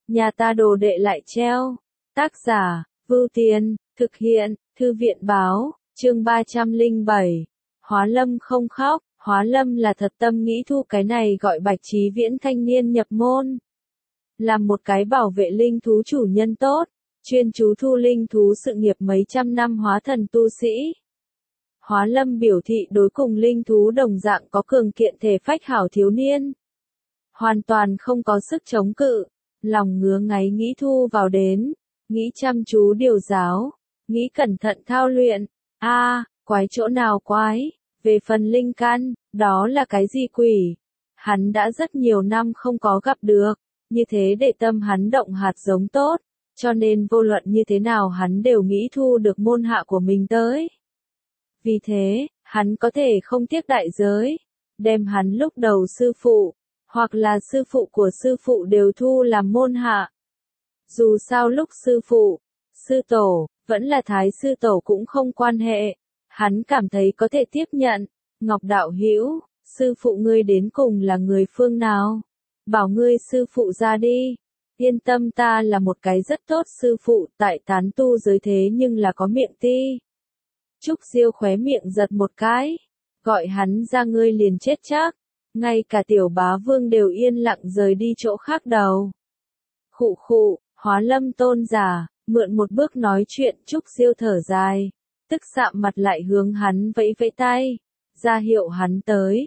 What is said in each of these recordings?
nhà ta đồ đệ lại treo. Tác giả, Vưu Tiên, thực hiện, Thư viện báo, chương 307. Hóa Lâm không khóc, Hóa Lâm là thật tâm nghĩ thu cái này gọi Bạch Chí Viễn thanh niên nhập môn. Làm một cái bảo vệ linh thú chủ nhân tốt, chuyên chú thu linh thú sự nghiệp mấy trăm năm hóa thần tu sĩ. Hóa Lâm biểu thị đối cùng linh thú đồng dạng có cường kiện thể phách hảo thiếu niên. Hoàn toàn không có sức chống cự, lòng ngứa ngáy nghĩ thu vào đến, nghĩ chăm chú điều giáo, nghĩ cẩn thận thao luyện. Quái chỗ nào quái, về phần linh căn, đó là cái gì quỷ? Hắn đã rất nhiều năm không có gặp được, như thế để tâm hắn động hạt giống tốt, cho nên vô luận như thế nào hắn đều nghĩ thu được môn hạ của mình tới. Vì thế, hắn có thể không tiếc đại giới, đem hắn lúc đầu sư phụ, hoặc là sư phụ của sư phụ đều thu làm môn hạ. Dù sao lúc sư phụ, sư tổ, vẫn là thái sư tổ cũng không quan hệ, hắn cảm thấy có thể tiếp nhận. Ngọc đạo hữu, sư phụ ngươi đến cùng là người phương nào? Bảo ngươi sư phụ ra đi. Yên tâm, ta là một cái rất tốt sư phụ, tại tán tu giới thế nhưng là có miệng ti. Trúc Diêu khóe miệng giật một cái, gọi hắn ra ngươi liền chết chắc. Ngay cả Tiểu Bá Vương đều yên lặng rời đi chỗ khác đầu. Khụ khụ, Hóa Lâm tôn giả, mượn một bước nói chuyện. Trúc Diêu thở dài, tức sạm mặt lại hướng hắn vẫy vẫy tay, ra hiệu hắn tới.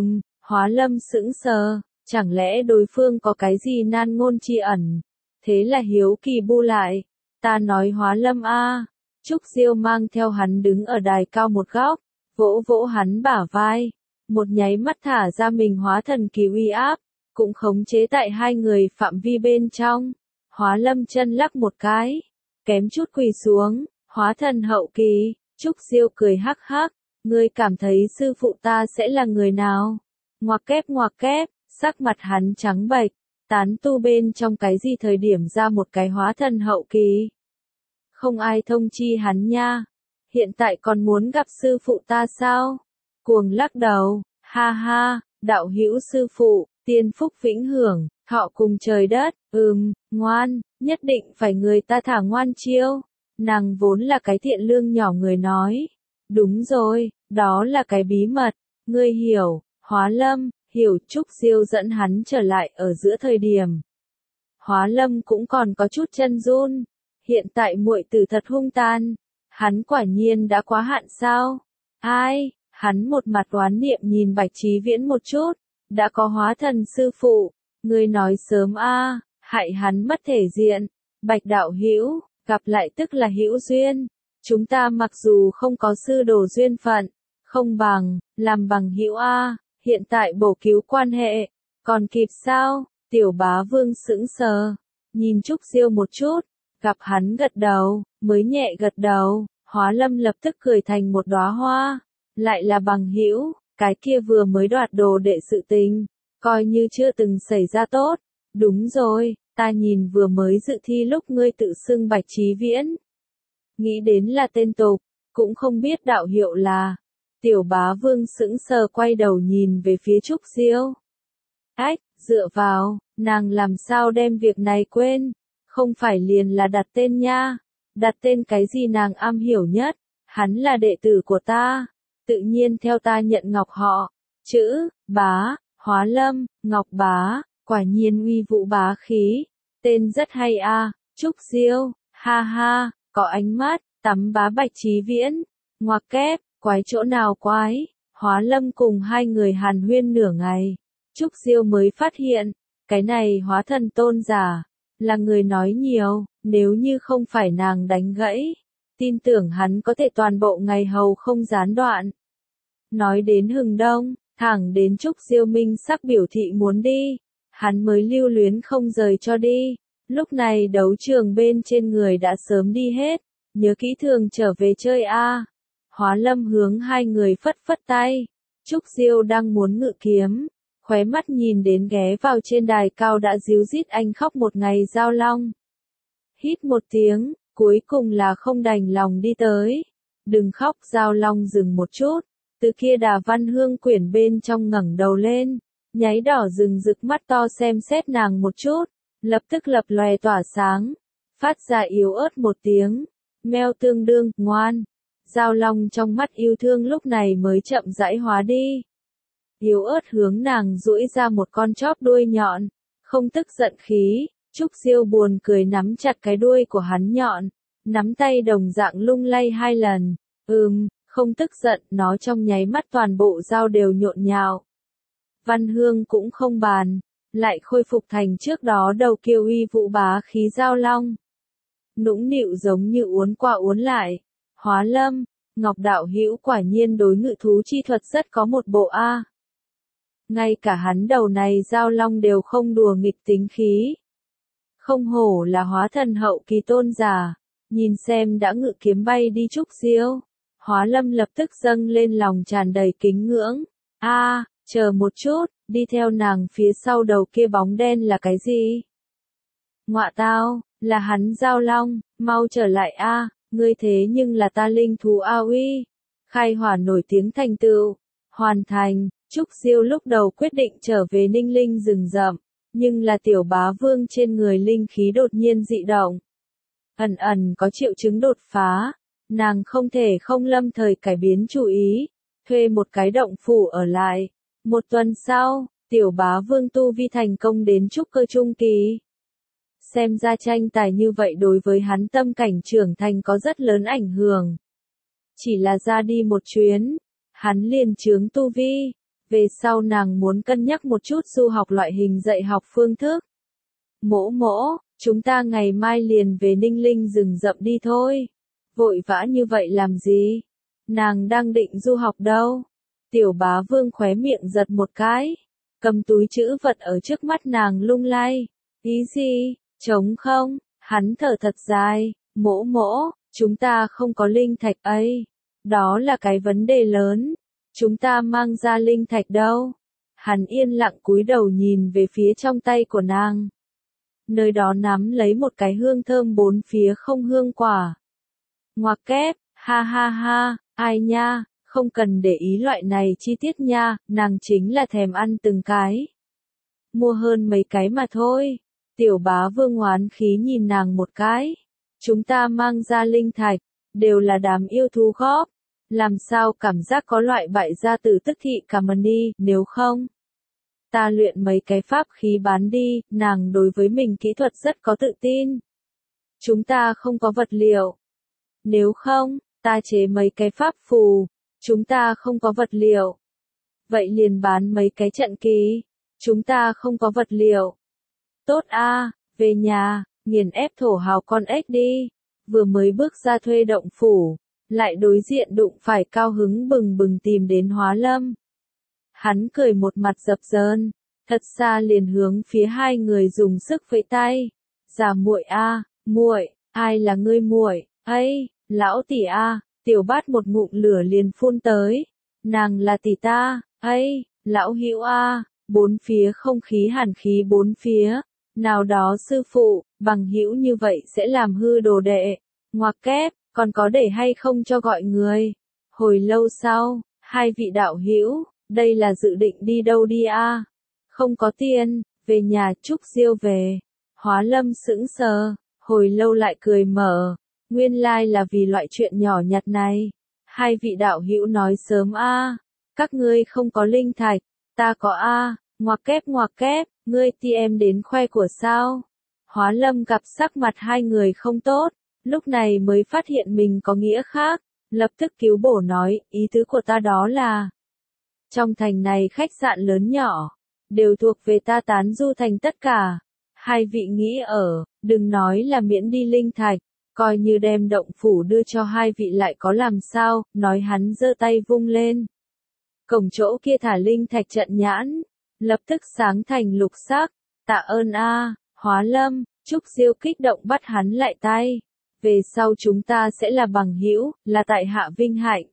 Hóa Lâm sững sờ, chẳng lẽ đối phương có cái gì nan ngôn chi ẩn? Thế là hiếu kỳ bu lại, ta nói Hóa Lâm a. Trúc Diêu mang theo hắn đứng ở đài cao một góc, vỗ vỗ hắn bả vai, một nháy mắt thả ra mình hóa thần kỳ uy áp, cũng khống chế tại hai người phạm vi bên trong. Hóa Lâm chân lắc một cái, kém chút quỳ xuống. Hóa thần hậu kỳ. Trúc Diêu cười hắc hắc, ngươi cảm thấy sư phụ ta sẽ là người nào? Ngoặc kép, sắc mặt hắn trắng bệch, tán tu bên trong cái gì thời điểm ra một cái hóa thần hậu kỳ? Không ai thông chi hắn nha. Hiện tại còn muốn gặp sư phụ ta sao? Cuồng lắc đầu, ha ha, đạo hữu sư phụ, tiên phúc vĩnh hưởng, thọ cùng trời đất. Ngoan, nhất định phải người ta thả ngoan chiêu. Nàng vốn là cái thiện lương nhỏ người nói. Đúng rồi, đó là cái bí mật, ngươi hiểu. Hóa Lâm, hiểu. Trúc Diêu dẫn hắn trở lại ở giữa thời điểm. Hóa Lâm cũng còn có chút chân run. Hiện tại muội tử thật hung tàn. Hắn quả nhiên đã quá hạn sao? Hắn một mặt oán niệm nhìn Bạch Chí Viễn một chút. Đã có hóa thần sư phụ, ngươi nói sớm hại hắn mất thể diện. Bạch đạo hữu, gặp lại tức là hữu duyên. Chúng ta mặc dù không có sư đồ duyên phận, không bằng, làm bằng hữu hiện tại bổ cứu quan hệ, còn kịp sao? Tiểu Bá Vương sững sờ, nhìn Trúc Diêu một chút, gặp hắn gật đầu, mới nhẹ gật đầu. Hóa Lâm lập tức cười thành một đóa hoa, lại là bằng hữu, cái kia vừa mới đoạt đồ đệ sự tình, coi như chưa từng xảy ra tốt. Đúng rồi, ta nhìn vừa mới dự thi lúc ngươi tự xưng Bạch Chí Viễn, nghĩ đến là tên tục, cũng không biết đạo hiệu là. Tiểu Bá Vương sững sờ quay đầu nhìn về phía Trúc Diêu. Dựa vào, nàng làm sao đem việc này quên? Không phải liền là đặt tên nha. Đặt tên cái gì nàng am hiểu nhất? Hắn là đệ tử của ta, tự nhiên theo ta nhận Ngọc họ. Chữ Bá, Hóa Lâm, Ngọc Bá, quả nhiên uy vũ bá khí. Tên rất hay Trúc Diêu, ha ha, có ánh mắt, tắm bá Bạch Chí Viễn. Ngoặc kép, quái chỗ nào quái? Hóa Lâm cùng hai người hàn huyên nửa ngày. Trúc Diêu mới phát hiện, cái này hóa thần tôn giả, là người nói nhiều, nếu như không phải nàng đánh gãy, tin tưởng hắn có thể toàn bộ ngày hầu không gián đoạn. Nói đến hừng đông, thẳng đến Trúc Diêu minh sắc biểu thị muốn đi, hắn mới lưu luyến không rời cho đi. Lúc này đấu trường bên trên người đã sớm đi hết, nhớ kỹ thường trở về chơi Hóa Lâm hướng hai người phất phất tay. Trúc Diêu đang muốn ngự kiếm, khóe mắt nhìn đến ghé vào trên đài cao đã díu dít anh khóc một ngày Giao Long. Hít một tiếng, cuối cùng là không đành lòng đi tới. Đừng khóc. Giao Long dừng một chút, từ kia Đà Văn Hương quyển bên trong ngẩng đầu lên, nháy đỏ rừng rực mắt to xem xét nàng một chút, lập tức lập lòe tỏa sáng, phát ra yếu ớt một tiếng, meo tương đương, ngoan. Dao long trong mắt yêu thương lúc này mới chậm rãi hóa đi. Yếu ớt hướng nàng duỗi ra một con chóp đuôi nhọn, không tức giận khí, Trúc Diêu buồn cười nắm chặt cái đuôi của hắn nhọn, nắm tay đồng dạng lung lay 2 lần, không tức giận, nó trong nháy mắt toàn bộ dao đều nhộn nhạo. Văn Hương cũng không bàn, lại khôi phục thành trước đó đầu kiêu uy vũ bá khí dao long. Nũng nịu giống như uốn qua uốn lại. Hóa Lâm, Ngọc đạo hữu quả nhiên đối ngự thú chi thuật rất có một bộ a. Ngay cả hắn đầu này dao long đều không đùa nghịch tính khí. Không hổ là hóa thần hậu kỳ tôn giả, nhìn xem đã ngự kiếm bay đi Trúc Diêu. Hóa Lâm lập tức dâng lên lòng tràn đầy kính ngưỡng. Chờ một chút, đi theo nàng phía sau đầu kia bóng đen là cái gì? Ngọa tao, là hắn dao long, mau trở lại a, ngươi thế nhưng là ta linh thú a uy. Khai hỏa nổi tiếng thành tựu, hoàn thành, Trúc Diêu lúc đầu quyết định trở về Ninh Linh rừng rậm, nhưng là tiểu bá vương trên người linh khí đột nhiên dị động. Ẩn ẩn có triệu chứng đột phá, nàng không thể không lâm thời cải biến chủ ý, thuê một cái động phủ ở lại. Một tuần sau, tiểu bá vương tu vi thành công đến trúc cơ trung kỳ. Xem ra tranh tài như vậy đối với hắn tâm cảnh trưởng thành có rất lớn ảnh hưởng. Chỉ là ra đi một chuyến, hắn liền chướng tu vi. Về sau nàng muốn cân nhắc một chút du học loại hình dạy học phương thức. Mỗ mỗ, chúng ta ngày mai liền về Ninh Linh rừng rậm đi thôi. Vội vã như vậy làm gì? Nàng đang định du học đâu? Tiểu bá vương khóe miệng giật một cái, cầm túi trữ vật ở trước mắt nàng lung lay. Ý gì? Trống không? Hắn thở thật dài. Mỗ mỗ, chúng ta không có linh thạch ấy. Đó là cái vấn đề lớn. Chúng ta mang ra linh thạch đâu? Hắn yên lặng cúi đầu nhìn về phía trong tay của nàng. Nơi đó nắm lấy một cái hương thơm bốn phía không hương quả. Ngoặc kép, ha ha ha, ai nha, không cần để ý loại này chi tiết nha, nàng chính là thèm ăn từng cái. Mua hơn mấy cái mà thôi. Tiểu bá vương oán khí nhìn nàng một cái. Chúng ta mang ra linh thạch, đều là đám yêu thú góp. Làm sao cảm giác có loại bại gia tử tức thị cả mần đi, nếu không. Ta luyện mấy cái pháp khí bán đi, nàng đối với mình kỹ thuật rất có tự tin. Chúng ta không có vật liệu. Nếu không, ta chế mấy cái pháp phù. Chúng ta không có vật liệu. Vậy liền bán mấy cái trận kỳ. Chúng ta không có vật liệu. Tốt a, về nhà, nghiền ép thổ hào con ếch đi. Vừa mới bước ra thuê động phủ, lại đối diện đụng phải cao hứng bừng bừng tìm đến Hóa Lâm. Hắn cười một mặt dập dờn, thật xa liền hướng phía hai người dùng sức vẫy tay. Già muội a, muội, ai là ngươi muội? Ấy, lão tỷ a, tiểu bát một ngụm lửa liền phun tới. Nàng là tỷ ta, ấy, lão hữu a, bốn phía không khí hàn khí bốn phía. Nào đó sư phụ, bằng hữu như vậy sẽ làm hư đồ đệ. Ngoặc kép, còn có để hay không cho gọi người. Hồi lâu sau, hai vị đạo hữu, đây là dự định đi đâu đi a? Không có tiền, về nhà Trúc Diêu về. Hóa Lâm sững sờ, hồi lâu lại cười mở. Nguyên lai là vì loại chuyện nhỏ nhặt này. Hai vị đạo hữu nói sớm a, các ngươi không có linh thạch, ta có a. Ngoặc kép, ngươi ti em đến khoe của sao? Hóa Lâm gặp sắc mặt hai người không tốt, lúc này mới phát hiện mình có nghĩa khác, lập tức cứu bổ nói, ý tứ của ta đó là, trong thành này khách sạn lớn nhỏ, đều thuộc về ta tán du thành tất cả. Hai vị nghĩ ở, đừng nói là miễn đi linh thạch, coi như đem động phủ đưa cho hai vị lại có làm sao, nói hắn giơ tay vung lên. Cổng chỗ kia thả linh thạch trận nhãn, lập tức sáng thành lục sắc, tạ ơn a, Hóa Lâm. Trúc Diêu kích động bắt hắn lại tay. Về sau chúng ta sẽ là bằng hữu, là tại hạ vinh hạnh.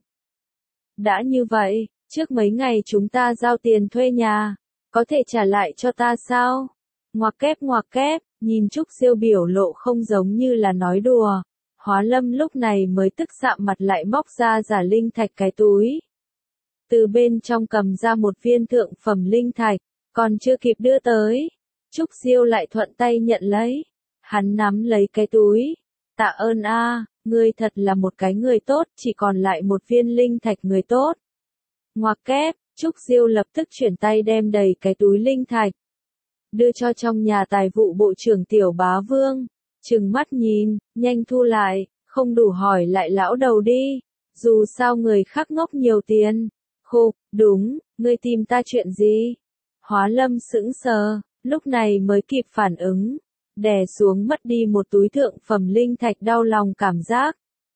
Đã như vậy, trước mấy ngày chúng ta giao tiền thuê nhà, có thể trả lại cho ta sao? Ngoặc kép, nhìn Trúc Diêu biểu lộ không giống như là nói đùa. Hóa Lâm lúc này mới tức sạm mặt lại móc ra giả linh thạch cái túi. Từ bên trong cầm ra một viên thượng phẩm linh thạch, còn chưa kịp đưa tới. Trúc Diêu lại thuận tay nhận lấy. Hắn nắm lấy cái túi. Tạ ơn a, ngươi thật là một cái người tốt, chỉ còn lại một viên linh thạch người tốt. Ngoặc kép, Trúc Diêu lập tức chuyển tay đem đầy cái túi linh thạch. Đưa cho trong nhà tài vụ bộ trưởng Tiểu Bá Vương. Trừng mắt nhìn, nhanh thu lại, không đủ hỏi lại lão đầu đi. Dù sao người khác ngốc nhiều tiền. Khục, đúng, ngươi tìm ta chuyện gì? Hóa Lâm sững sờ, lúc này mới kịp phản ứng. Đè xuống mất đi một túi thượng phẩm linh thạch đau lòng cảm giác.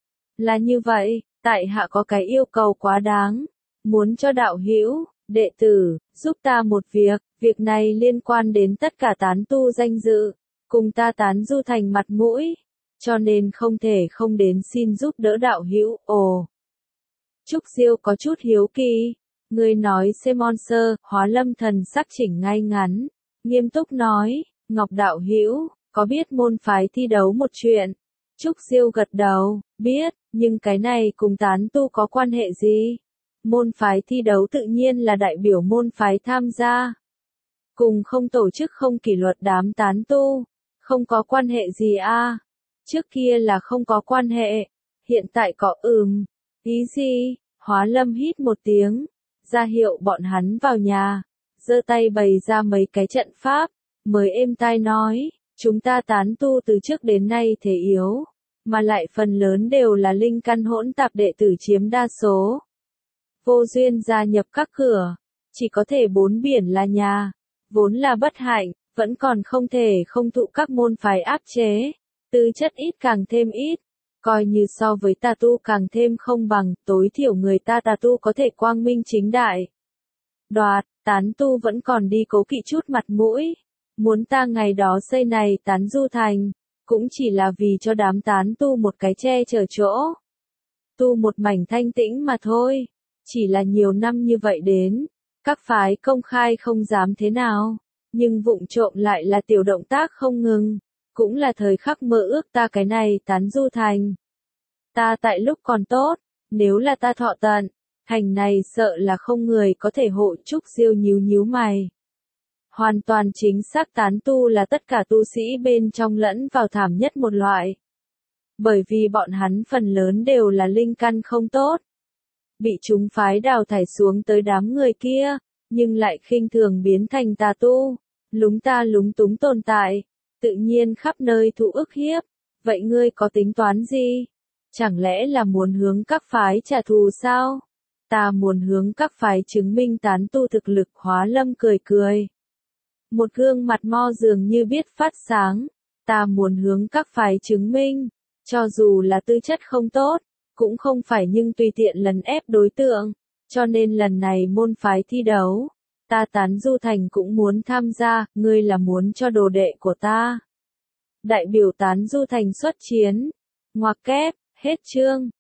Là như vậy, tại hạ có cái yêu cầu quá đáng. Muốn cho đạo hữu, đệ tử, giúp ta một việc. Việc này liên quan đến tất cả tán tu danh dự. Cùng ta tán du thành mặt mũi. Cho nên không thể không đến xin giúp đỡ đạo hữu. Ồ! Trúc Diêu có chút hiếu kỳ. Người nói Semonser, Hóa Lâm thần sắc chỉnh ngay ngắn. Nghiêm túc nói, Ngọc đạo hữu, có biết môn phái thi đấu một chuyện? Trúc Diêu gật đầu, biết, nhưng cái này cùng tán tu có quan hệ gì? Môn phái thi đấu tự nhiên là đại biểu môn phái tham gia. Cùng không tổ chức không kỷ luật đám tán tu. Không có quan hệ gì a? Trước kia là không có quan hệ. Hiện tại có Ý gì? Hóa Lâm hít một tiếng. Ra hiệu bọn hắn vào nhà. Giơ tay bày ra mấy cái trận pháp. Mới êm tai nói. Chúng ta tán tu từ trước đến nay thể yếu. Mà lại phần lớn đều là linh căn hỗn tạp đệ tử chiếm đa số. Vô duyên gia nhập các cửa. Chỉ có thể bốn biển là nhà. Vốn là bất hạnh. Vẫn còn không thể không thụ các môn phái áp chế. Tư chất ít càng thêm ít. Coi như so với tà tu càng thêm không bằng, tối thiểu người ta tà tu có thể quang minh chính đại. Đoạt, tán tu vẫn còn đi cố kỵ chút mặt mũi. Muốn ta ngày đó xây này tán du thành, cũng chỉ là vì cho đám tán tu một cái che chở chỗ. Tu một mảnh thanh tĩnh mà thôi. Chỉ là nhiều năm như vậy đến, các phái công khai không dám thế nào. Nhưng vụng trộm lại là tiểu động tác không ngừng. Cũng là thời khắc mơ ước ta cái này tán du thành. Ta tại lúc còn tốt, nếu là ta thọ tận, thành này sợ là không người có thể hộ. Trúc Diêu nhíu nhíu mày. Hoàn toàn chính xác tán tu là tất cả tu sĩ bên trong lẫn vào thảm nhất một loại. Bởi vì bọn hắn phần lớn đều là linh căn không tốt. Bị chúng phái đào thải xuống tới đám người kia, nhưng lại khinh thường biến thành tà tu. Lúng ta lúng túng tồn tại. Tự nhiên khắp nơi thụ ức hiếp. Vậy ngươi có tính toán gì? Chẳng lẽ là muốn hướng các phái trả thù sao? Ta muốn hướng các phái chứng minh tán tu thực lực. Hóa Lâm cười cười. Một gương mặt mo dường như biết phát sáng. Ta muốn hướng các phái chứng minh. Cho dù là tư chất không tốt, cũng không phải nhưng tùy tiện lấn ép đối tượng. Cho nên lần này môn phái thi đấu. Ta tán du thành cũng muốn tham gia, ngươi là muốn cho đồ đệ của ta. Đại biểu tán du thành xuất chiến. Ngoặc kép, hết chương.